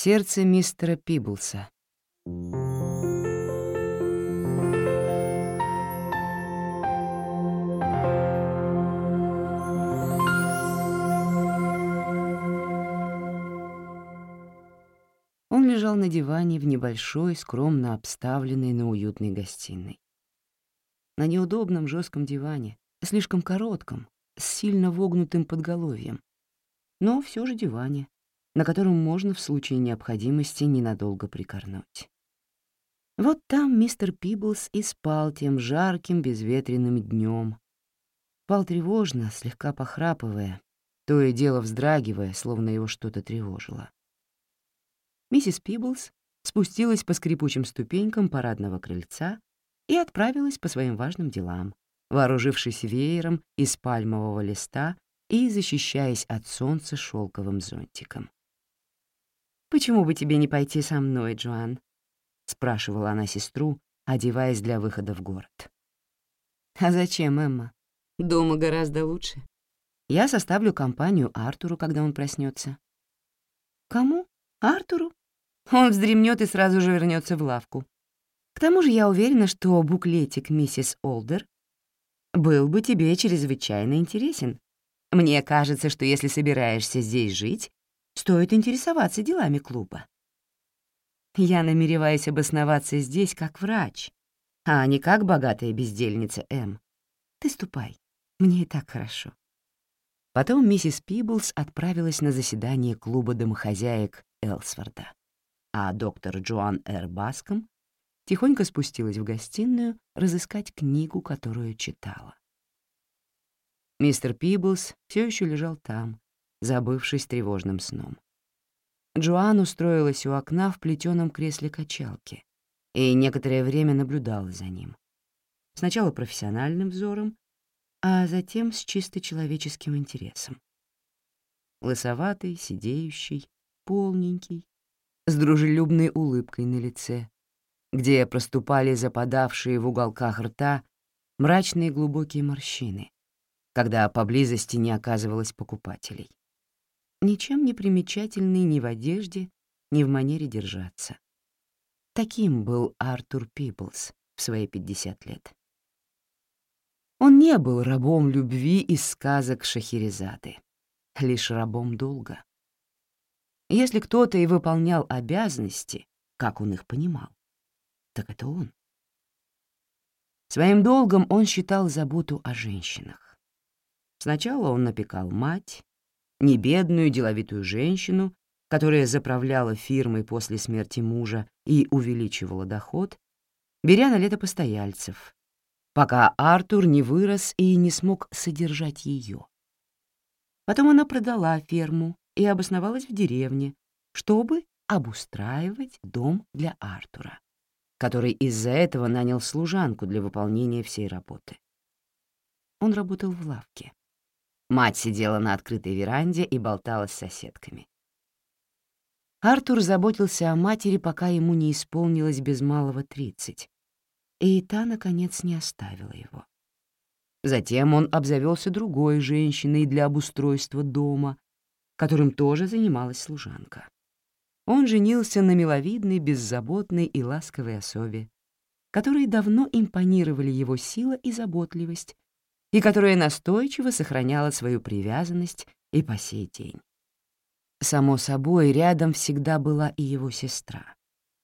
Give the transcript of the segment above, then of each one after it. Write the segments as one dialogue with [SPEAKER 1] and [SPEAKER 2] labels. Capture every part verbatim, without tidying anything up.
[SPEAKER 1] Сердце мистера Пиблса. Он лежал на диване в небольшой, скромно обставленной, но уютной гостиной. На неудобном жестком диване, слишком коротком, с сильно вогнутым подголовьем, но все же диване, на котором можно в случае необходимости ненадолго прикорнуть. Вот там мистер Пиблс и спал тем жарким безветренным днем. Спал тревожно, слегка похрапывая, то и дело вздрагивая, словно его что-то тревожило. Миссис Пиблс спустилась по скрипучим ступенькам парадного крыльца и отправилась по своим важным делам, вооружившись веером из пальмового листа и защищаясь от солнца шелковым зонтиком. «Почему бы тебе не пойти со мной, Джоан?» — спрашивала она сестру, одеваясь для выхода в город. «А зачем, Эмма? Дома гораздо лучше. Я составлю компанию Артуру, когда он проснется». «Кому? Артуру? Он вздремнет и сразу же вернется в лавку. К тому же я уверена, что буклетик миссис Олдер был бы тебе чрезвычайно интересен. Мне кажется, что если собираешься здесь жить, стоит интересоваться делами клуба. Я намереваюсь обосноваться здесь как врач, а не как богатая бездельница М. Ты ступай, мне и так хорошо». Потом миссис Пиблс отправилась на заседание клуба домохозяек Элсворда, а доктор Джоан Р. Баском тихонько спустилась в гостиную разыскать книгу, которую читала. Мистер Пиблс все еще лежал там, забывшись тревожным сном. Джоан устроилась у окна в плетеном кресле качалки и некоторое время наблюдала за ним. Сначала профессиональным взором, а затем с чисто человеческим интересом. Лысоватый, сидеющий, полненький, с дружелюбной улыбкой на лице, где проступали западавшие в уголках рта мрачные глубокие морщины, когда поблизости не оказывалось покупателей. Ничем не примечательный ни в одежде, ни в манере держаться. Таким был Артур Пиблс в свои пятьдесят лет. Он не был рабом любви из сказок Шахерезады, лишь рабом долга. Если кто-то и выполнял обязанности, как он их понимал, так это он. Своим долгом он считал заботу о женщинах. Сначала он опекал мать, не бедную деловитую женщину, которая заправляла фирмой после смерти мужа и увеличивала доход, беря на лето постояльцев, пока Артур не вырос и не смог содержать ее. Потом она продала ферму и обосновалась в деревне, чтобы обустраивать дом для Артура, который из-за этого нанял служанку для выполнения всей работы. Он работал в лавке. Мать сидела на открытой веранде и болтала с соседками. Артур заботился о матери, пока ему не исполнилось без малого тридцать, и та, наконец, не оставила его. Затем он обзавелся другой женщиной для обустройства дома, которым тоже занималась служанка. Он женился на миловидной, беззаботной и ласковой особе, которой давно импонировали его сила и заботливость, и которая настойчиво сохраняла свою привязанность и по сей день. Само собой, рядом всегда была и его сестра.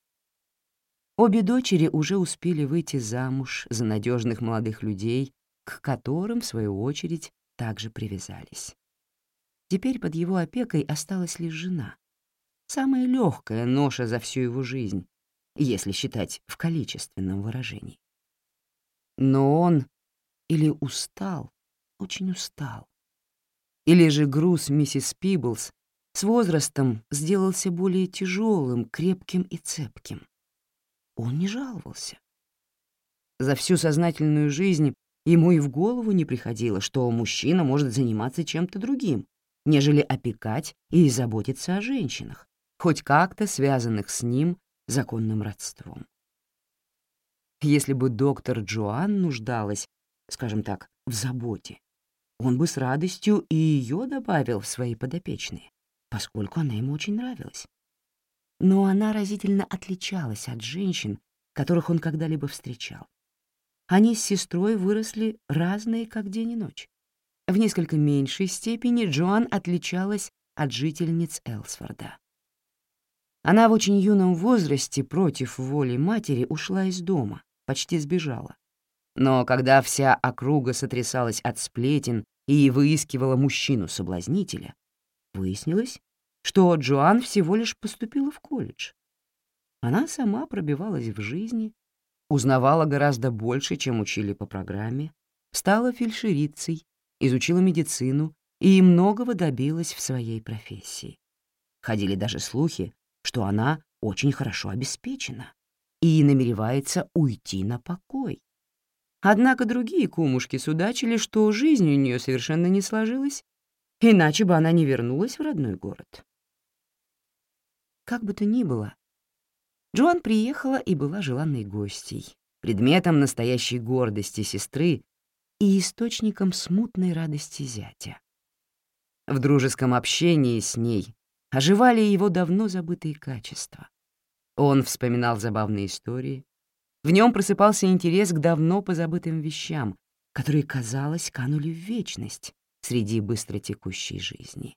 [SPEAKER 1] Обе дочери уже успели выйти замуж за надежных молодых людей, к которым, в свою очередь, также привязались. Теперь под его опекой осталась лишь жена. Самая легкая ноша за всю его жизнь, если считать в количественном выражении. Но он или устал, очень устал, или же груз миссис Пиблс с возрастом сделался более тяжелым, крепким и цепким. Он не жаловался. За всю сознательную жизнь ему и в голову не приходило, что мужчина может заниматься чем-то другим, нежели опекать и заботиться о женщинах, хоть как-то связанных с ним законным родством. Если бы доктор Джоан нуждалась, скажем так, в заботе, он бы с радостью и ее добавил в свои подопечные, поскольку она ему очень нравилась. но она разительно отличалась от женщин, которых он когда-либо встречал. Они с сестрой выросли разные, как день и ночь. В несколько меньшей степени Джоан отличалась от жительниц Элсфорда. Она в очень юном возрасте против воли матери ушла из дома, почти сбежала. Но когда вся округа сотрясалась от сплетен и выискивала мужчину-соблазнителя, выяснилось, что Джоан всего лишь поступила в колледж. Она сама пробивалась в жизни, узнавала гораздо больше, чем учили по программе, стала фельдшерицей, изучила медицину и многого добилась в своей профессии. Ходили даже слухи, что она очень хорошо обеспечена и намеревается уйти на покой. Однако другие кумушки судачили, что жизнь у нее совершенно не сложилась, иначе бы она не вернулась в родной город. Как бы то ни было, Джоан приехала и была желанной гостьей, предметом настоящей гордости сестры и источником смутной радости зятя. В дружеском общении с ней оживали его давно забытые качества. Он вспоминал забавные истории, в нем просыпался интерес к давно позабытым вещам, которые, казалось, канули в вечность среди быстротекущей жизни.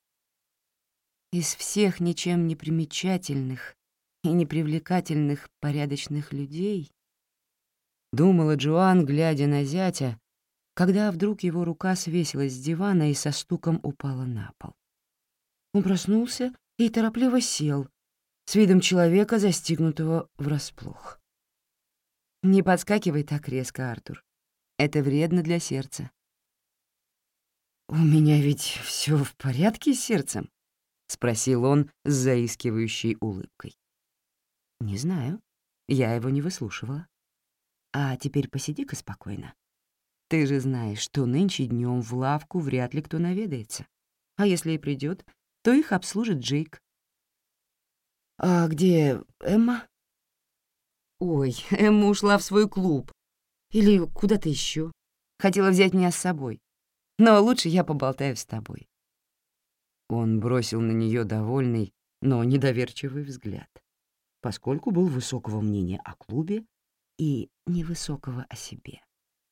[SPEAKER 1] Из всех ничем не примечательных и непривлекательных порядочных людей, думала Джоан, глядя на зятя, когда вдруг его рука свесилась с дивана и со стуком упала на пол. Он проснулся и торопливо сел, с видом человека, застигнутого врасплох. «Не подскакивай так резко, Артур. Это вредно для сердца». «У меня ведь все в порядке с сердцем?» — спросил он с заискивающей улыбкой. «Не знаю. Я его не выслушивала. А теперь посиди-ка спокойно. Ты же знаешь, что нынче днем в лавку вряд ли кто наведается. А если и придет, то их обслужит Джейк». «А где Эмма?» «Ой, Эмма ушла в свой клуб. Или куда-то еще. Хотела взять меня с собой. Но лучше я поболтаю с тобой». Он бросил на нее довольный, но недоверчивый взгляд, поскольку был высокого мнения о клубе и невысокого о себе.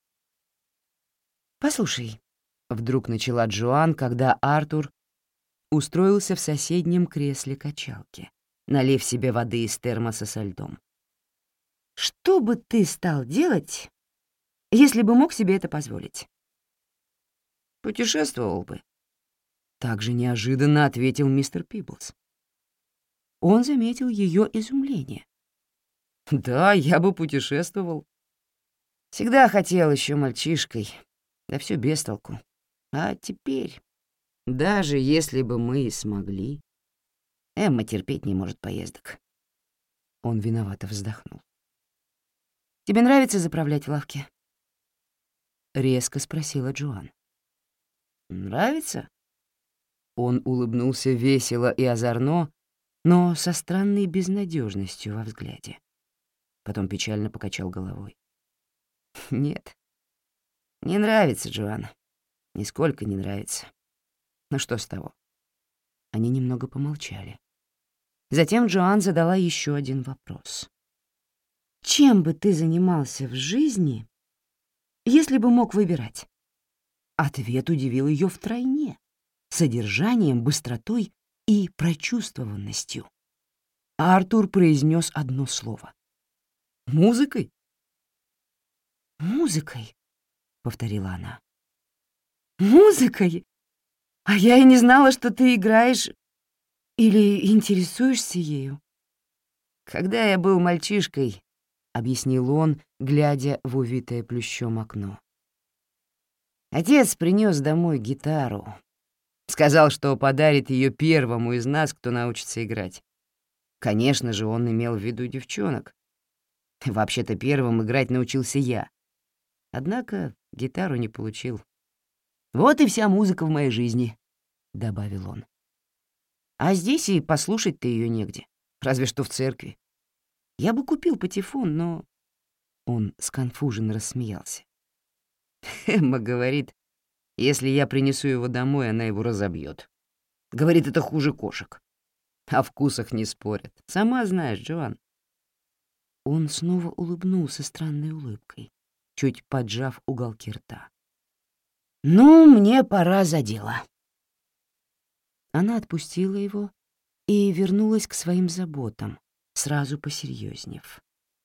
[SPEAKER 1] «Послушай», — вдруг начала Джоан, когда Артур устроился в соседнем кресле качалки, налив себе воды из термоса со льдом. «Что бы ты стал делать, если бы мог себе это позволить?» «Путешествовал бы», — так же неожиданно ответил мистер Пиблс. Он заметил ее изумление. «Да, я бы путешествовал. Всегда хотел еще мальчишкой, да все без толку. А теперь, даже если бы мы и смогли, Эмма терпеть не может поездок». Он виновато вздохнул. «Тебе нравится заправлять в лавке?» — резко спросила Джоан. «Нравится?» Он улыбнулся весело и озорно, но со странной безнадежностью во взгляде. Потом печально покачал головой. «Нет, не нравится, Джоан. Нисколько не нравится. Ну что с того?» Они немного помолчали. Затем Джоан задала еще один вопрос. «Чем бы ты занимался в жизни, если бы мог выбирать?» Ответ удивил ее втройне, содержанием, быстротой и прочувствованностью. А Артур произнес одно слово. «Музыкой?» «Музыкой», — повторила она. «Музыкой? А я и не знала, что ты играешь или интересуешься ею». «Когда я был мальчишкой», — объяснил он, глядя в увитое плющом окно. «Отец принес домой гитару. Сказал, что подарит ее первому из нас, кто научится играть. Конечно же, он имел в виду девчонок. Вообще-то первым играть научился я. Однако гитару не получил. Вот и вся музыка в моей жизни», — добавил он. «А здесь и послушать-то ее негде, разве что в церкви. Я бы купил патефон, но...» Он сконфуженно рассмеялся. «Эмма говорит, если я принесу его домой, она его разобьет. Говорит, это хуже кошек. О вкусах не спорят. Сама знаешь, Джоан». Он снова улыбнулся странной улыбкой, чуть поджав уголки рта. «Ну, мне пора за дело». Она отпустила его и вернулась к своим заботам, сразу посерьезнев.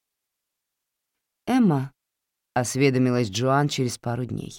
[SPEAKER 1] «Эмма», — осведомилась Джоан через пару дней,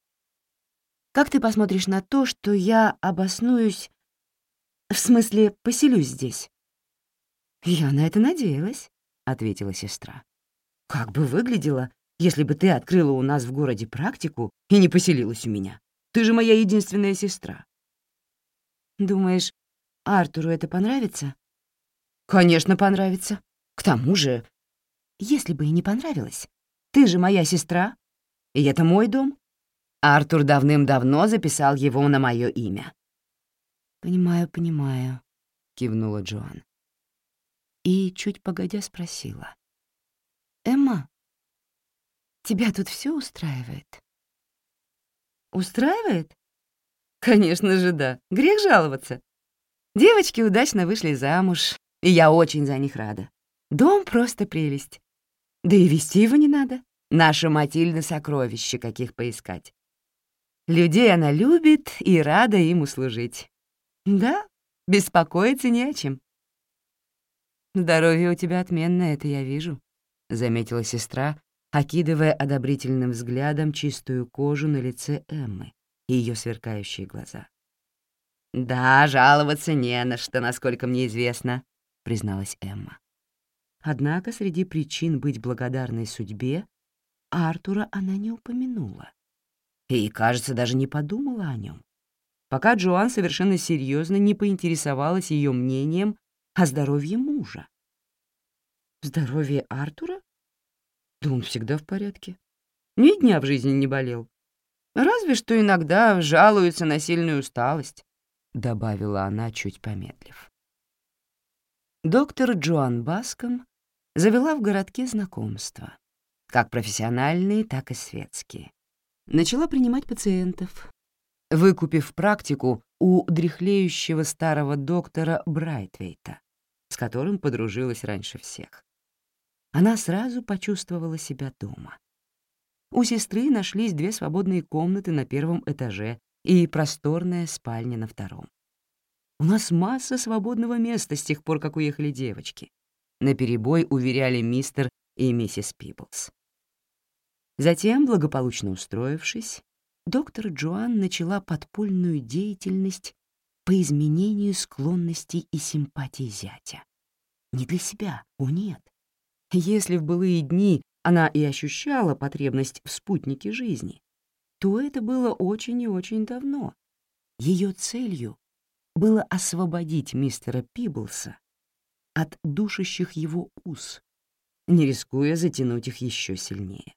[SPEAKER 1] «как ты посмотришь на то, что я обоснуюсь, в смысле, поселюсь здесь?» «Я на это надеялась», — ответила сестра. «Как бы выглядело, если бы ты открыла у нас в городе практику и не поселилась у меня? Ты же моя единственная сестра». «Думаешь, Артуру это понравится?» «Конечно, понравится. К тому же, если бы и не понравилось, ты же моя сестра, и это мой дом. Артур давным-давно записал его на мое имя». «Понимаю, понимаю», — кивнула Джоан. И чуть погодя спросила. «Эмма, тебя тут все устраивает?» «Устраивает? Конечно же, да. Грех жаловаться. Девочки удачно вышли замуж, и я очень за них рада. Дом просто прелесть. Да и вести его не надо. Наша Матильда — сокровище, каких поискать. Людей она любит и рада им услужить. Да, беспокоиться не о чем». «Здоровье у тебя отменное, это я вижу», — заметила сестра, окидывая одобрительным взглядом чистую кожу на лице Эммы и ее сверкающие глаза. «Да, жаловаться не на что, насколько мне известно», — призналась Эмма. Однако среди причин быть благодарной судьбе Артура она не упомянула. И, кажется, даже не подумала о нем, пока Джоан совершенно серьезно не поинтересовалась ее мнением о здоровье мужа. Здоровье Артура? Да он всегда в порядке. Ни дня в жизни не болел. Разве что иногда жалуется на сильную усталость, — добавила она, чуть помедлив. Доктор Джоан Баском завела в городке знакомства, как профессиональные, так и светские. Начала принимать пациентов, выкупив практику у дряхлеющего старого доктора Брайтвейта, с которым подружилась раньше всех. Она сразу почувствовала себя дома. У сестры нашлись две свободные комнаты на первом этаже и просторная спальня на втором. «У нас масса свободного места с тех пор, как уехали девочки», наперебой уверяли мистер и миссис Пиблс. Затем, благополучно устроившись, доктор Джоан начала подпольную деятельность по изменению склонностей и симпатий зятя. Не для себя, о нет. Если в былые дни она и ощущала потребность в спутнике жизни, то это было очень и очень давно. Ее целью было освободить мистера Пиблса от душащих его уз, не рискуя затянуть их еще сильнее.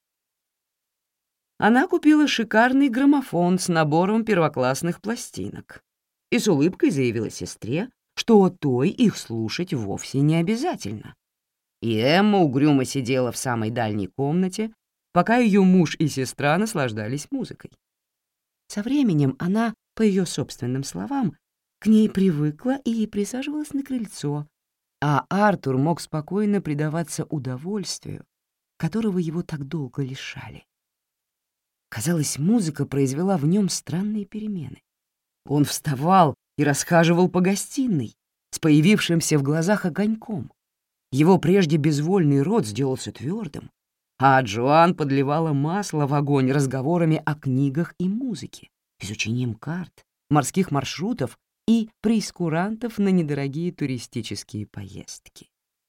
[SPEAKER 1] Она купила шикарный граммофон с набором первоклассных пластинок и с улыбкой заявила сестре, что той их слушать вовсе не обязательно. И Эмма угрюмо сидела в самой дальней комнате, пока ее муж и сестра наслаждались музыкой. Со временем она, по ее собственным словам, к ней привыкла и присаживалась на крыльцо, а Артур мог спокойно предаваться удовольствию, которого его так долго лишали. Казалось, музыка произвела в нем странные перемены. Он вставал и расхаживал по гостиной с появившимся в глазах огоньком. Его прежде безвольный рот сделался твердым, а Джоан подливала масло в огонь разговорами о книгах и музыке, изучением карт, морских маршрутов и прейскурантов на недорогие туристические поездки.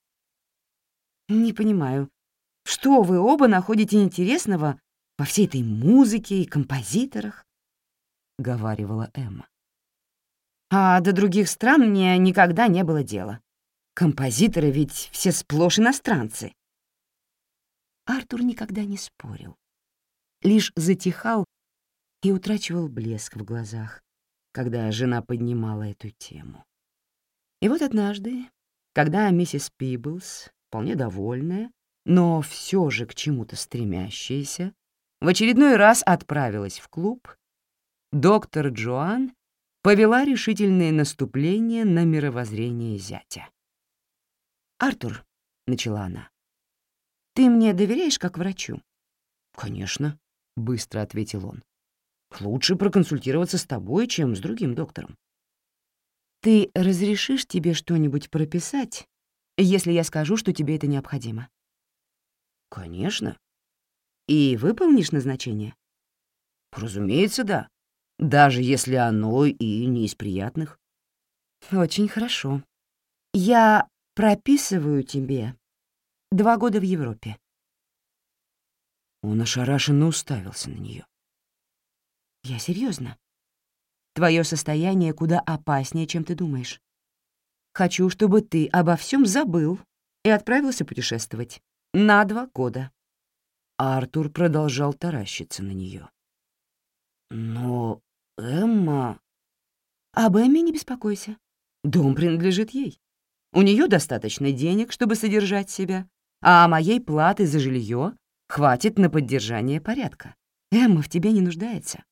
[SPEAKER 1] «Не понимаю, что вы оба находите интересного во всей этой музыке и композиторах?» — говаривала Эмма. «А до других стран мне никогда не было дела. Композиторы ведь все сплошь иностранцы». Артур никогда не спорил, лишь затихал и утрачивал блеск в глазах, когда жена поднимала эту тему. И вот однажды, когда миссис Пиблс, вполне довольная, но все же к чему-то стремящаяся, в очередной раз отправилась в клуб, доктор Джоан повела решительное наступление на мировоззрение зятя. «Артур», — начала она, — «ты мне доверяешь как врачу?» «Конечно», — быстро ответил он. «Лучше проконсультироваться с тобой, чем с другим доктором». «Ты разрешишь тебе что-нибудь прописать, если я скажу, что тебе это необходимо?» «Конечно». «И выполнишь назначение?» «Разумеется, да. Даже если оно и не из приятных». «Очень хорошо. Я прописываю тебе два года в Европе». Он ошарашенно уставился на нее. «Я серьезно. Твое состояние куда опаснее, чем ты думаешь. Хочу, чтобы ты обо всем забыл и отправился путешествовать на два года». Артур продолжал таращиться на нее. «Но Эмма...» «Об Эмме не беспокойся. Дом принадлежит ей. У нее достаточно денег, чтобы содержать себя, а моей платы за жилье хватит на поддержание порядка. Эмма в тебе не нуждается».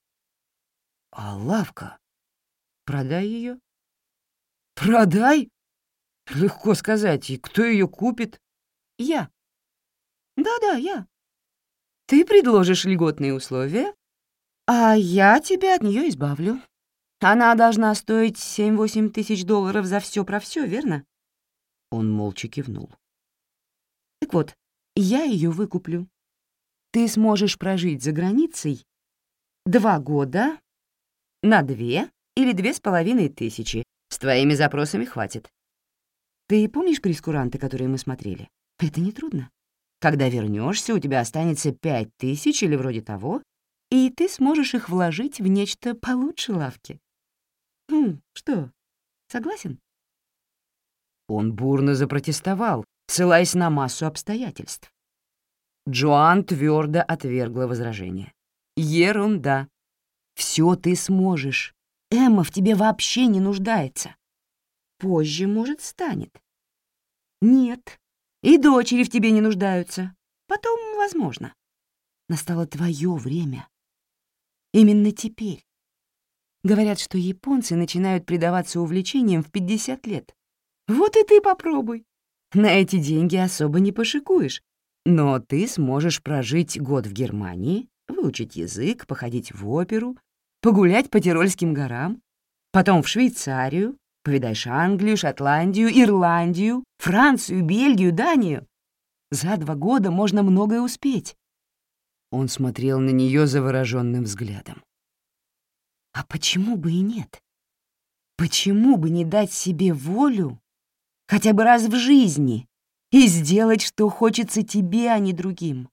[SPEAKER 1] «А лавка? Продай ее?» «Продай? Легко сказать. И кто ее купит?» «Я. Да-да, я. Ты предложишь льготные условия, а я тебя от нее избавлю. Она должна стоить семь-восемь тысяч долларов за все про все, верно?» Он молча кивнул. «Так вот, я ее выкуплю. Ты сможешь прожить за границей два года на две или две с половиной тысячи. С твоими запросами хватит. Ты помнишь прейскуранты, которые мы смотрели? Это нетрудно. Когда вернешься, у тебя останется пять тысяч или вроде того, и ты сможешь их вложить в нечто получше лавки. Ну, что, согласен?» Он бурно запротестовал, ссылаясь на массу обстоятельств. Джоан твердо отвергла возражение. «Ерунда. Все ты сможешь. Эмма в тебе вообще не нуждается. Позже, может, станет. Нет, и дочери в тебе не нуждаются. Потом, возможно. Настало твое время. Именно теперь. Говорят, что японцы начинают предаваться увлечениям в пятьдесят лет. Вот и ты попробуй. На эти деньги особо не пошикуешь. Но ты сможешь прожить год в Германии, выучить язык, походить в оперу, погулять по Тирольским горам, потом в Швейцарию, повидаешь Англию, Шотландию, Ирландию, Францию, Бельгию, Данию. За два года можно многое успеть». Он смотрел на нее завороженным взглядом. «А почему бы и нет? Почему бы не дать себе волю хотя бы раз в жизни и сделать, что хочется тебе, а не другим?»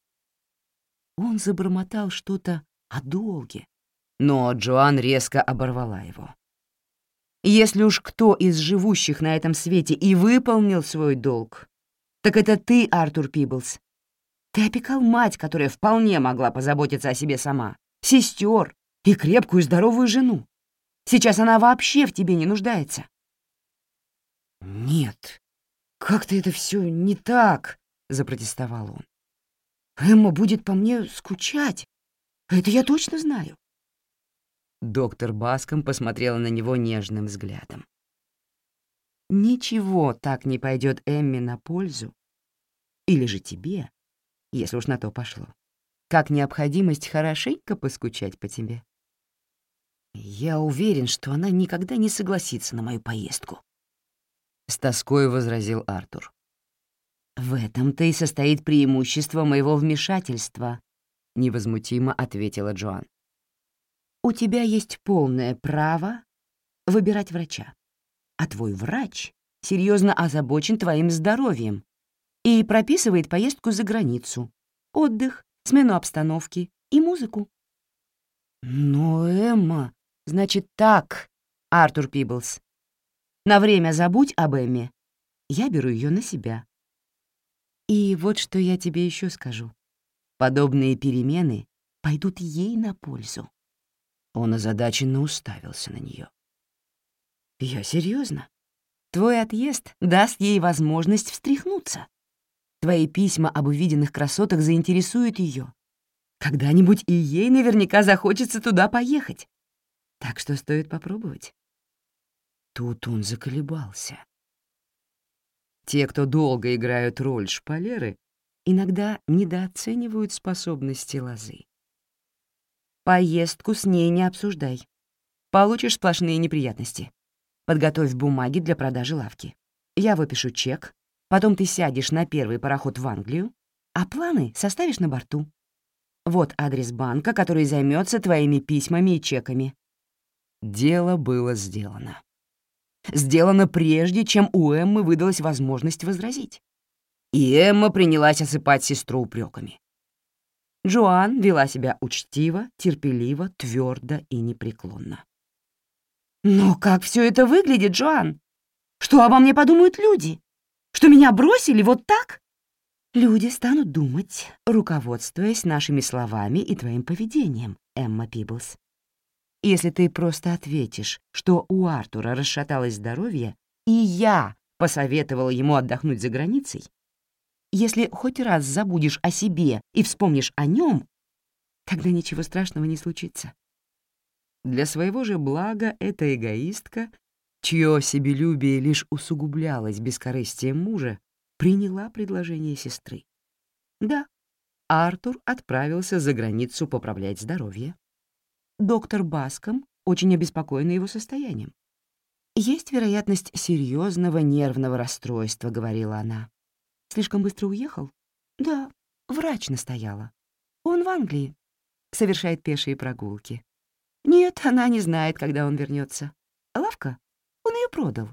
[SPEAKER 1] Он забормотал что-то о долге, но Джоан резко оборвала его. «Если уж кто из живущих на этом свете и выполнил свой долг, так это ты, Артур Пиблс. Ты опекал мать, которая вполне могла позаботиться о себе сама, сестер и крепкую здоровую жену. Сейчас она вообще в тебе не нуждается». «Нет, как-то это все не так», — запротестовал он. «Эмма будет по мне скучать. Это я точно знаю». Доктор Баском посмотрела на него нежным взглядом. «Ничего так не пойдет Эмме на пользу, или же тебе, если уж на то пошло, как необходимость хорошенько поскучать по тебе. Я уверен, что она никогда не согласится на мою поездку», — с тоской возразил Артур. «В этом-то и состоит преимущество моего вмешательства», — невозмутимо ответила Джоан. «У тебя есть полное право выбирать врача, а твой врач серьезно озабочен твоим здоровьем и прописывает поездку за границу, отдых, смену обстановки и музыку». «Но Эмма...» «Значит так, Артур Пиблс. На время забудь об Эмме. Я беру ее на себя. И вот что я тебе еще скажу. Подобные перемены пойдут ей на пользу». Он озадаченно уставился на нее. «Я серьезно. Твой отъезд даст ей возможность встряхнуться. Твои письма об увиденных красотах заинтересуют ее. Когда-нибудь и ей наверняка захочется туда поехать. Так что стоит попробовать. Тут он заколебался. Те, кто долго играют роль шпалеры, иногда недооценивают способности лозы. Поездку с ней не обсуждай. Получишь сплошные неприятности. Подготовь бумаги для продажи лавки. Я выпишу чек, потом ты сядешь на первый пароход в Англию, а планы составишь на борту. Вот адрес банка, который займется твоими письмами и чеками. Дело было сделано. Сделано прежде, чем у Эммы выдалась возможность возразить. И Эмма принялась осыпать сестру упреками. Джоан вела себя учтиво, терпеливо, твердо и непреклонно. «Но как все это выглядит, Джоан? Что обо мне подумают люди? Что меня бросили вот так?» «Люди станут думать, руководствуясь нашими словами и твоим поведением, Эмма Пиблс. Если ты просто ответишь, что у Артура расшаталось здоровье, и я посоветовала ему отдохнуть за границей, если хоть раз забудешь о себе и вспомнишь о нем, тогда ничего страшного не случится». Для своего же блага эта эгоистка, чье себелюбие лишь усугублялось бескорыстием мужа, приняла предложение сестры. Да, Артур отправился за границу поправлять здоровье. Доктор Баском очень обеспокоен его состоянием. «Есть вероятность серьезного нервного расстройства», — говорила она. «Слишком быстро уехал?» «Да, врач настояла. Он в Англии. Совершает пешие прогулки. Нет, она не знает, когда он вернется. Лавка? Он ее продал».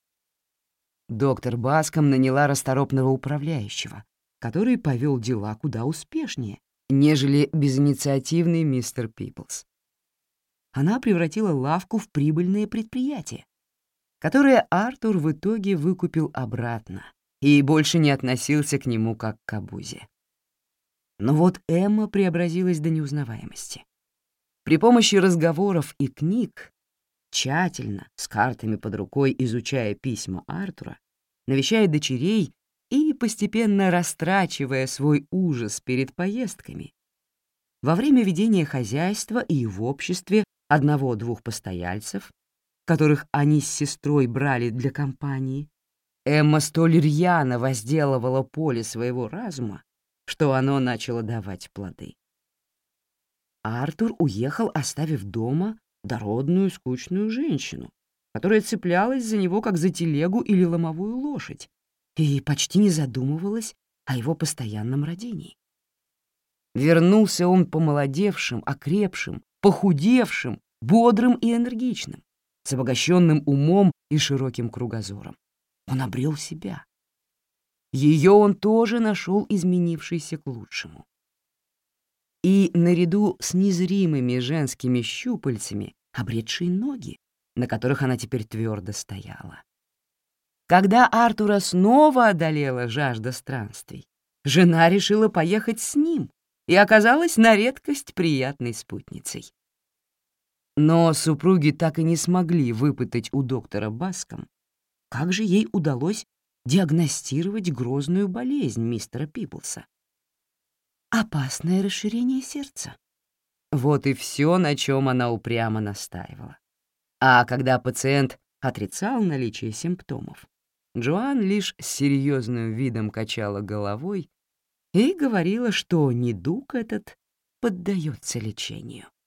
[SPEAKER 1] Доктор Баском наняла расторопного управляющего, который повел дела куда успешнее, нежели безинициативный мистер Пиблс. Она превратила лавку в прибыльное предприятие, которое Артур в итоге выкупил обратно и больше не относился к нему как к обузе. Но вот Эмма преобразилась до неузнаваемости. При помощи разговоров и книг, тщательно, с картами под рукой изучая письма Артура, навещая дочерей и постепенно растрачивая свой ужас перед поездками, во время ведения хозяйства и в обществе одного-двух постояльцев, которых они с сестрой брали для компании, Эмма столь рьяно возделывала поле своего разума, что оно начало давать плоды. Артур уехал, оставив дома дородную, скучную женщину, которая цеплялась за него как за телегу или ломовую лошадь и почти не задумывалась о его постоянном родении. Вернулся он помолодевшим, окрепшим, похудевшим, бодрым и энергичным, с обогащенным умом и широким кругозором. Он обрел себя. Ее он тоже нашел изменившейся к лучшему. И наряду с незримыми женскими щупальцами обретшие ноги, на которых она теперь твердо стояла. Когда Артура снова одолела жажда странствий, жена решила поехать с ним и оказалась на редкость приятной спутницей. Но супруги так и не смогли выпытать у доктора Баском, как же ей удалось диагностировать грозную болезнь мистера Пиблса. Опасное расширение сердца. Вот и все, на чем она упрямо настаивала. А когда пациент отрицал наличие симптомов, Джоан лишь с серьезным видом качала головой и говорила, что недуг этот поддается лечению.